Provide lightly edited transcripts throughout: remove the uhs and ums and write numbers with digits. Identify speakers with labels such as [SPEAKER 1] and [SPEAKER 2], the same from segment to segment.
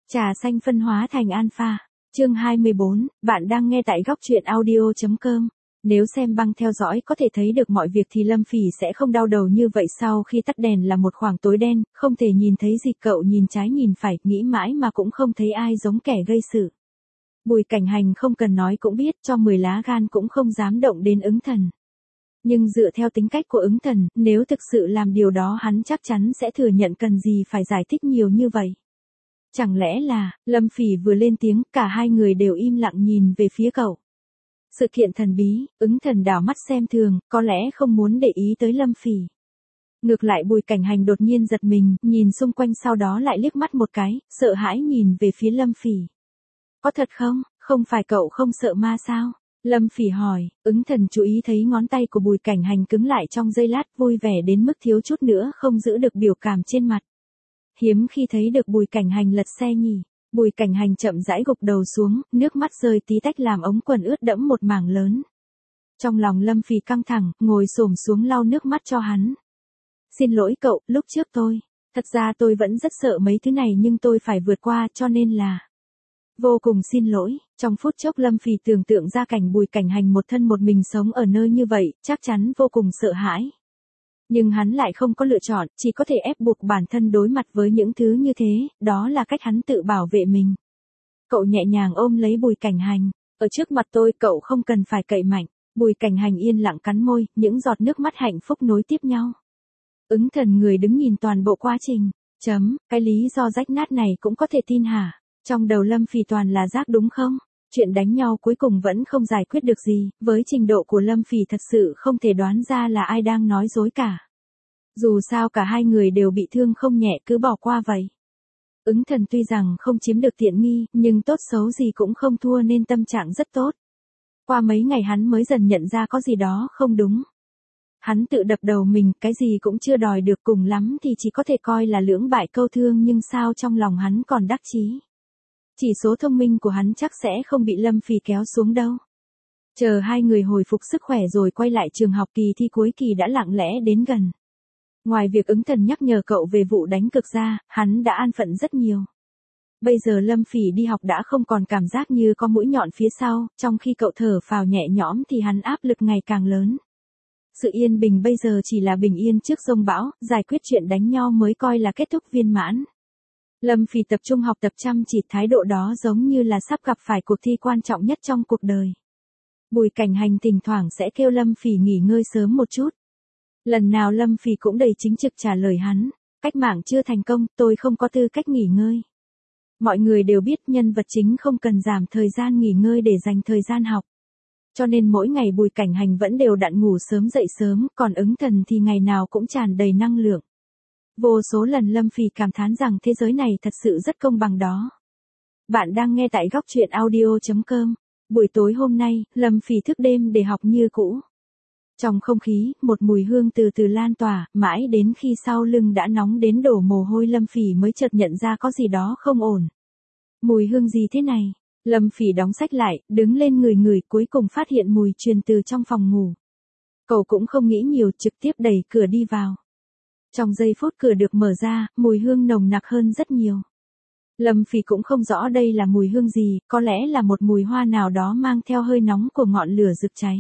[SPEAKER 1] Trà xanh phân hóa thành alpha. Chương 24, bạn đang nghe tại góc truyện audio.com. Nếu xem băng theo dõi có thể thấy được mọi việc thì Lâm Phỉ sẽ không đau đầu như vậy. Sau khi tắt đèn là một khoảng tối đen, không thể nhìn thấy gì. Cậu nhìn trái nhìn phải, nghĩ mãi mà cũng không thấy ai giống kẻ gây sự. Bùi Cảnh Hành không cần nói cũng biết, cho 10 lá gan cũng không dám động đến Ứng Thần. Nhưng dựa theo tính cách của Ứng Thần, nếu thực sự làm điều đó hắn chắc chắn sẽ thừa nhận, cần gì phải giải thích nhiều như vậy. Chẳng lẽ là, Lâm Phỉ vừa lên tiếng, cả hai người đều im lặng nhìn về phía cậu. Sự kiện thần bí, Ứng Thần đảo mắt xem thường, có lẽ không muốn để ý tới Lâm Phỉ. Ngược lại Bùi Cảnh Hành đột nhiên giật mình, nhìn xung quanh sau đó lại liếc mắt một cái, sợ hãi nhìn về phía Lâm Phỉ. Có thật không, không phải cậu không sợ ma sao? Lâm Phỉ hỏi. Ứng Thần chú ý thấy ngón tay của Bùi Cảnh Hành cứng lại trong giây lát, vui vẻ đến mức thiếu chút nữa không giữ được biểu cảm trên mặt. Hiếm khi thấy được Bùi Cảnh Hành lật xe nhỉ. Bùi Cảnh Hành chậm rãi gục đầu xuống, nước mắt rơi tí tách làm ống quần ướt đẫm một mảng lớn. Trong lòng Lâm Phỉ căng thẳng, ngồi xổm xuống lau nước mắt cho hắn. Xin lỗi cậu, lúc trước thật ra tôi vẫn rất sợ mấy thứ này nhưng tôi phải vượt qua cho nên là. Vô cùng xin lỗi. Trong phút chốc Lâm Phỉ tưởng tượng ra cảnh Bùi Cảnh Hành một thân một mình sống ở nơi như vậy, chắc chắn vô cùng sợ hãi. Nhưng hắn lại không có lựa chọn, chỉ có thể ép buộc bản thân đối mặt với những thứ như thế, đó là cách hắn tự bảo vệ mình. Cậu nhẹ nhàng ôm lấy Bùi Cảnh Hành. Ở trước mặt tôi cậu không cần phải cậy mạnh. Bùi Cảnh Hành yên lặng cắn môi, những giọt nước mắt hạnh phúc nối tiếp nhau. Ứng Thần người đứng nhìn toàn bộ quá trình. Cái lý do rách nát này cũng có thể tin hả? Trong đầu Lâm Phỉ toàn là rác đúng không? Chuyện đánh nhau cuối cùng vẫn không giải quyết được gì, với trình độ của Lâm Phỉ thật sự không thể đoán ra là ai đang nói dối cả. Dù sao cả hai người đều bị thương không nhẹ, cứ bỏ qua vậy. Ứng Thần tuy rằng không chiếm được tiện nghi, nhưng tốt xấu gì cũng không thua nên tâm trạng rất tốt. Qua mấy ngày hắn mới dần nhận ra có gì đó không đúng. Hắn tự đập đầu mình, cái gì cũng chưa đòi được, cùng lắm thì chỉ có thể coi là lưỡng bại câu thương, nhưng sao trong lòng hắn còn đắc chí. Chỉ số thông minh của hắn chắc sẽ không bị Lâm Phỉ kéo xuống đâu. Chờ hai người hồi phục sức khỏe rồi quay lại trường học, kỳ thi cuối kỳ đã lặng lẽ đến gần. Ngoài việc Ứng Thần nhắc nhở cậu về vụ đánh cược ra, hắn đã an phận rất nhiều. Bây giờ Lâm Phỉ đi học đã không còn cảm giác như có mũi nhọn phía sau, trong khi cậu thở phào nhẹ nhõm thì hắn áp lực ngày càng lớn. Sự yên bình bây giờ chỉ là bình yên trước giông bão, giải quyết chuyện đánh nhau mới coi là kết thúc viên mãn. Lâm Phỉ tập trung học tập chăm chỉ, thái độ đó giống như là sắp gặp phải cuộc thi quan trọng nhất trong cuộc đời. Bùi Cảnh Hành thỉnh thoảng sẽ kêu Lâm Phỉ nghỉ ngơi sớm một chút. Lần nào Lâm Phỉ cũng đầy chính trực trả lời hắn, cách mạng chưa thành công, tôi không có tư cách nghỉ ngơi. Mọi người đều biết nhân vật chính không cần giảm thời gian nghỉ ngơi để dành thời gian học. Cho nên mỗi ngày Bùi Cảnh Hành vẫn đều đặn ngủ sớm dậy sớm, còn Ứng Thần thì ngày nào cũng tràn đầy năng lượng. Vô số lần Lâm Phỉ cảm thán rằng thế giới này thật sự rất công bằng đó. Bạn đang nghe tại góc truyện audio.com. Buổi tối hôm nay, Lâm Phỉ thức đêm để học như cũ. Trong không khí, một mùi hương từ từ lan tỏa, mãi đến khi sau lưng đã nóng đến đổ mồ hôi Lâm Phỉ mới chợt nhận ra có gì đó không ổn. Mùi hương gì thế này? Lâm Phỉ đóng sách lại, đứng lên ngửi cuối cùng phát hiện mùi truyền từ trong phòng ngủ. Cậu cũng không nghĩ nhiều, trực tiếp đẩy cửa đi vào. Trong giây phút cửa được mở ra, mùi hương nồng nặc hơn rất nhiều. Lâm Phỉ cũng không rõ đây là mùi hương gì, có lẽ là một mùi hoa nào đó mang theo hơi nóng của ngọn lửa rực cháy.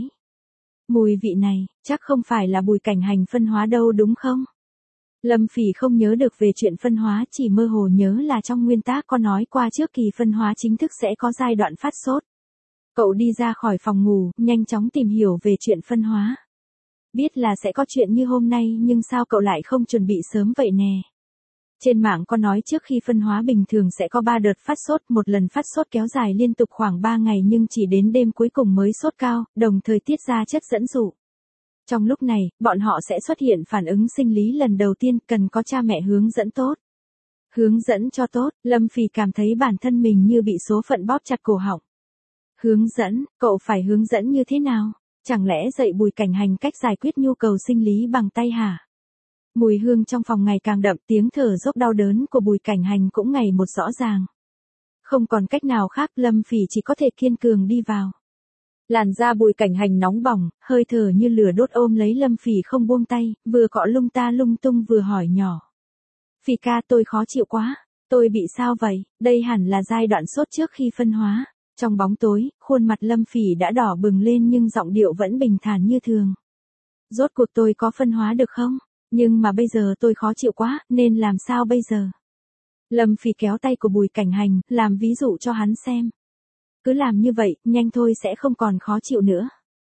[SPEAKER 1] Mùi vị này, chắc không phải là Bùi Cảnh Hành phân hóa đâu đúng không? Lâm Phỉ không nhớ được về chuyện phân hóa, chỉ mơ hồ nhớ là trong nguyên tác có nói qua trước kỳ phân hóa chính thức sẽ có giai đoạn phát sốt. Cậu đi ra khỏi phòng ngủ, nhanh chóng tìm hiểu về chuyện phân hóa. Biết là sẽ có chuyện như hôm nay nhưng sao cậu lại không chuẩn bị sớm vậy nè? Trên mạng có nói trước khi phân hóa bình thường sẽ có 3 đợt phát sốt, một lần phát sốt kéo dài liên tục khoảng 3 ngày nhưng chỉ đến đêm cuối cùng mới sốt cao, đồng thời tiết ra chất dẫn dụ. Trong lúc này, bọn họ sẽ xuất hiện phản ứng sinh lý lần đầu tiên, cần có cha mẹ hướng dẫn tốt. Hướng dẫn cho tốt, Lâm Phỉ cảm thấy bản thân mình như bị số phận bóp chặt cổ họng. Hướng dẫn, cậu phải hướng dẫn như thế nào? Chẳng lẽ dạy Bùi Cảnh Hành cách giải quyết nhu cầu sinh lý bằng tay hả? Mùi hương trong phòng ngày càng đậm, tiếng thở dốc đau đớn của Bùi Cảnh Hành cũng ngày một rõ ràng. Không còn cách nào khác, Lâm Phỉ chỉ có thể kiên cường đi vào. Làn da Bùi Cảnh Hành nóng bỏng, hơi thở như lửa đốt ôm lấy Lâm Phỉ không buông tay, vừa cọ lung ta lung tung vừa hỏi nhỏ. Phỉ ca, tôi khó chịu quá. Tôi bị sao vậy? Đây hẳn là giai đoạn sốt trước khi phân hóa. Trong bóng tối, khuôn mặt Lâm Phỉ đã đỏ bừng lên nhưng giọng điệu vẫn bình thản như thường. Rốt cuộc tôi có phân hóa được không? Nhưng mà bây giờ tôi khó chịu quá, nên làm sao bây giờ? Lâm Phỉ kéo tay của Bùi Cảnh Hành, làm ví dụ cho hắn xem. Cứ làm như vậy, nhanh thôi sẽ không còn khó chịu nữa.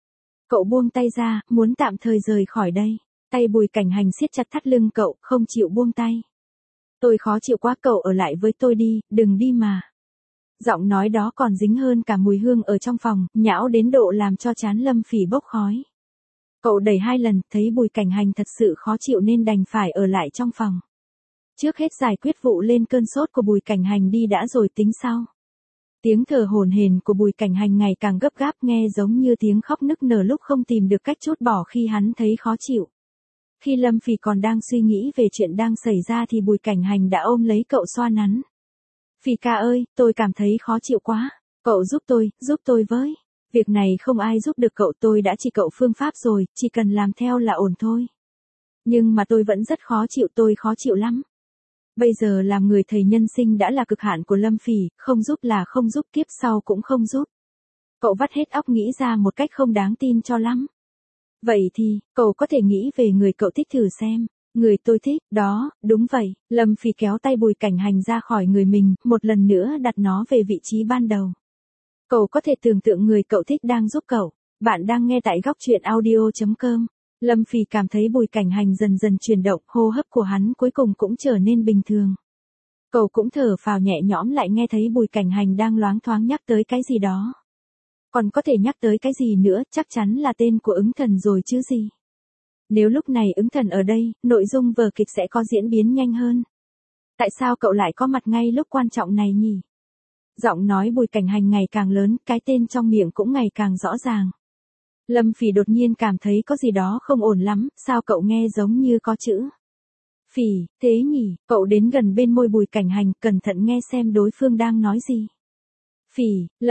[SPEAKER 1] Cậu buông tay ra, muốn tạm thời rời khỏi đây. Tay Bùi Cảnh Hành siết chặt thắt lưng cậu, không chịu buông tay. Tôi khó chịu quá, cậu ở lại với tôi đi, đừng đi mà. Giọng nói đó còn dính hơn cả mùi hương ở trong phòng, nhão đến độ làm cho trán Lâm Phỉ bốc khói. Cậu đẩy 2 lần, thấy Bùi Cảnh Hành thật sự khó chịu nên đành phải ở lại trong phòng. Trước hết giải quyết vụ lên cơn sốt của Bùi Cảnh Hành đi đã rồi tính sau. Tiếng thở hổn hển của Bùi Cảnh Hành ngày càng gấp gáp, nghe giống như tiếng khóc nức nở lúc không tìm được cách trút bỏ khi hắn thấy khó chịu. Khi Lâm Phỉ còn đang suy nghĩ về chuyện đang xảy ra thì Bùi Cảnh Hành đã ôm lấy cậu xoa nắn. Phỉ ca ơi, tôi cảm thấy khó chịu quá. Cậu giúp tôi với. Việc này không ai giúp được cậu, tôi đã chỉ cậu phương pháp rồi, chỉ cần làm theo là ổn thôi. Nhưng mà tôi vẫn rất khó chịu, tôi khó chịu lắm. Bây giờ làm người thầy nhân sinh đã là cực hạn của Lâm Phỉ, không giúp là không giúp, kiếp sau cũng không giúp. Cậu vắt hết óc nghĩ ra một cách không đáng tin cho lắm. Vậy thì, cậu có thể nghĩ về người cậu thích thử xem. Người tôi thích, đó, đúng vậy. Lâm Phỉ kéo tay Bùi Cảnh Hành ra khỏi người mình, một lần nữa đặt nó về vị trí ban đầu. Cậu có thể tưởng tượng người cậu thích đang giúp cậu. Bạn đang nghe tại góc truyện audio.com. Lâm Phỉ cảm thấy Bùi Cảnh Hành dần dần chuyển động, hô hấp của hắn cuối cùng cũng trở nên bình thường. Cậu cũng thở phào nhẹ nhõm, lại nghe thấy Bùi Cảnh Hành đang loáng thoáng nhắc tới cái gì đó. Còn có thể nhắc tới cái gì nữa, chắc chắn là tên của Ứng Thần rồi chứ gì. Nếu lúc này Ứng Thần ở đây, nội dung vở kịch sẽ có diễn biến nhanh hơn. Tại sao cậu lại có mặt ngay lúc quan trọng này nhỉ? Giọng nói Bùi Cảnh Hành ngày càng lớn, cái tên trong miệng cũng ngày càng rõ ràng. Lâm Phỉ đột nhiên cảm thấy có gì đó không ổn lắm, sao cậu nghe giống như có chữ Phỉ, thế nhỉ? Cậu đến gần bên môi Bùi Cảnh Hành, cẩn thận nghe xem đối phương đang nói gì. Phỉ,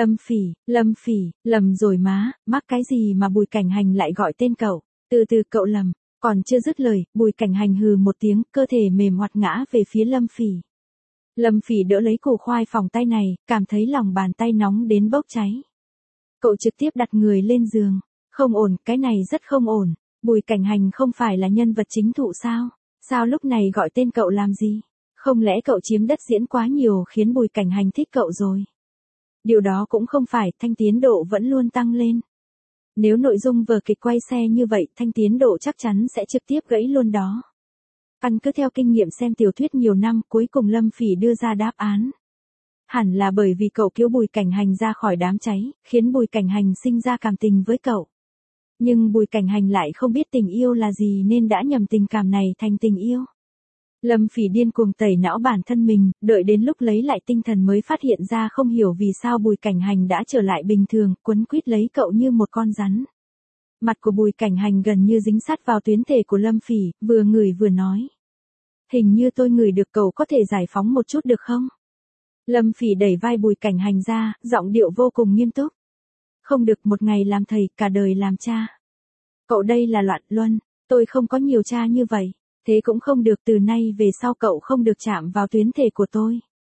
[SPEAKER 1] Lâm Phỉ, lầm rồi má, mắc cái gì mà Bùi Cảnh Hành lại gọi tên cậu, từ từ cậu lầm, còn chưa dứt lời, Bùi Cảnh Hành hừ một tiếng, cơ thể mềm hoạt ngã về phía Lâm Phỉ. Lâm Phỉ đỡ lấy củ khoai phòng tay này, cảm thấy lòng bàn tay nóng đến bốc cháy. Cậu trực tiếp đặt người lên giường. Không ổn, cái này rất không ổn. Bùi Cảnh Hành không phải là nhân vật chính thụ sao? Sao lúc này gọi tên cậu làm gì? Không lẽ cậu chiếm đất diễn quá nhiều khiến Bùi Cảnh Hành thích cậu rồi? Điều đó cũng không phải, thanh tiến độ vẫn luôn tăng lên. Nếu nội dung vở kịch quay xe như vậy, thanh tiến độ chắc chắn sẽ trực tiếp gãy luôn đó. Căn cứ theo kinh nghiệm xem tiểu thuyết nhiều năm, cuối cùng Lâm Phỉ đưa ra đáp án. Hẳn là bởi vì cậu cứu Bùi Cảnh Hành ra khỏi đám cháy, khiến Bùi Cảnh Hành sinh ra cảm tình với cậu. Nhưng Bùi Cảnh Hành lại không biết tình yêu là gì nên đã nhầm tình cảm này thành tình yêu. Lâm Phỉ điên cuồng tẩy não bản thân mình, đợi đến lúc lấy lại tinh thần mới phát hiện ra không hiểu vì sao Bùi Cảnh Hành đã trở lại bình thường, quấn quýt lấy cậu như một con rắn. Mặt của Bùi Cảnh Hành gần như dính sát vào tuyến thể của Lâm Phỉ, vừa ngửi vừa nói. Hình như tôi ngửi được, cậu có thể giải phóng một chút được không? Lâm Phỉ đẩy vai Bùi Cảnh Hành ra, giọng điệu vô cùng nghiêm túc. Không được, một ngày làm thầy, cả đời làm cha. Cậu đây là loạn luân, tôi không có nhiều cha như vậy. Thế cũng không được, từ nay về sau cậu không được chạm vào tuyến thể của tôi.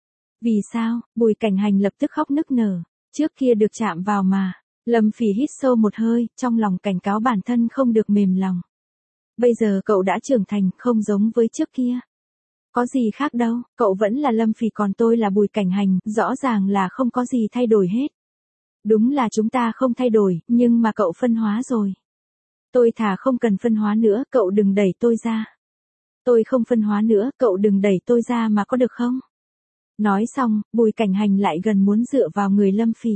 [SPEAKER 1] Vì sao? Bùi Cảnh Hành lập tức khóc nức nở. Trước kia được chạm vào mà. Lâm Phỉ hít sâu một hơi, trong lòng cảnh cáo bản thân không được mềm lòng. Bây giờ cậu đã trưởng thành, không giống với trước kia. Có gì khác đâu, cậu vẫn là Lâm Phỉ còn tôi là Bùi Cảnh Hành, rõ ràng là không có gì thay đổi hết. Đúng là chúng ta không thay đổi, nhưng mà cậu phân hóa rồi. Tôi thà không cần phân hóa nữa, cậu đừng đẩy tôi ra. Tôi không phân hóa nữa, cậu đừng đẩy tôi ra mà có được không? Nói xong, Bùi Cảnh Hành lại gần muốn dựa vào người Lâm Phỉ.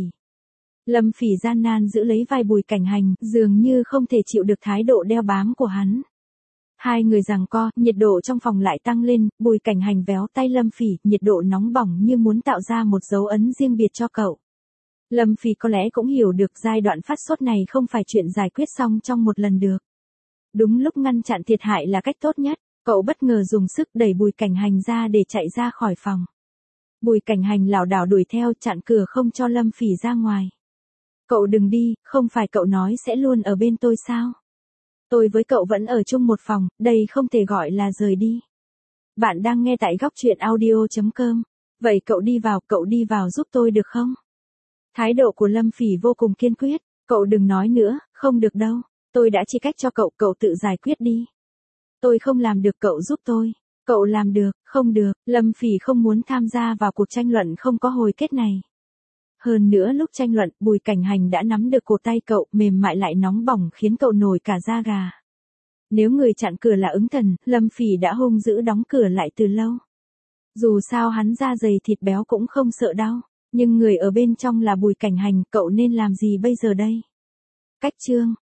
[SPEAKER 1] Lâm Phỉ gian nan giữ lấy vai Bùi Cảnh Hành, dường như không thể chịu được thái độ đeo bám của hắn. Hai người giằng co, nhiệt độ trong phòng lại tăng lên, Bùi Cảnh Hành véo tay Lâm Phỉ, nhiệt độ nóng bỏng như muốn tạo ra một dấu ấn riêng biệt cho cậu. Lâm Phỉ có lẽ cũng hiểu được giai đoạn phát sốt này không phải chuyện giải quyết xong trong một lần được. Đúng lúc ngăn chặn thiệt hại là cách tốt nhất, cậu bất ngờ dùng sức đẩy Bùi Cảnh Hành ra để chạy ra khỏi phòng. Bùi Cảnh Hành lảo đảo đuổi theo, chặn cửa không cho Lâm Phỉ ra ngoài. Cậu đừng đi, không phải cậu nói sẽ luôn ở bên tôi sao? Tôi với cậu vẫn ở chung một phòng, đây không thể gọi là rời đi. Bạn đang nghe tại góc chuyện audio.com. Vậy cậu đi vào giúp tôi được không? Thái độ của Lâm Phỉ vô cùng kiên quyết. Cậu đừng nói nữa, không được đâu. Tôi đã chia cách cho cậu tự giải quyết đi. Tôi không làm được, cậu giúp tôi. Cậu làm được, không được. Lâm Phỉ không muốn tham gia vào cuộc tranh luận không có hồi kết này. Hơn nữa lúc tranh luận, Bùi Cảnh Hành đã nắm được cổ tay cậu, mềm mại lại nóng bỏng khiến cậu nổi cả da gà. Nếu người chặn cửa là Ứng Thần, Lâm Phỉ đã hung dữ đóng cửa lại từ lâu. Dù sao hắn da dày thịt béo cũng không sợ đau, nhưng người ở bên trong là Bùi Cảnh Hành, cậu nên làm gì bây giờ đây? Cách chương,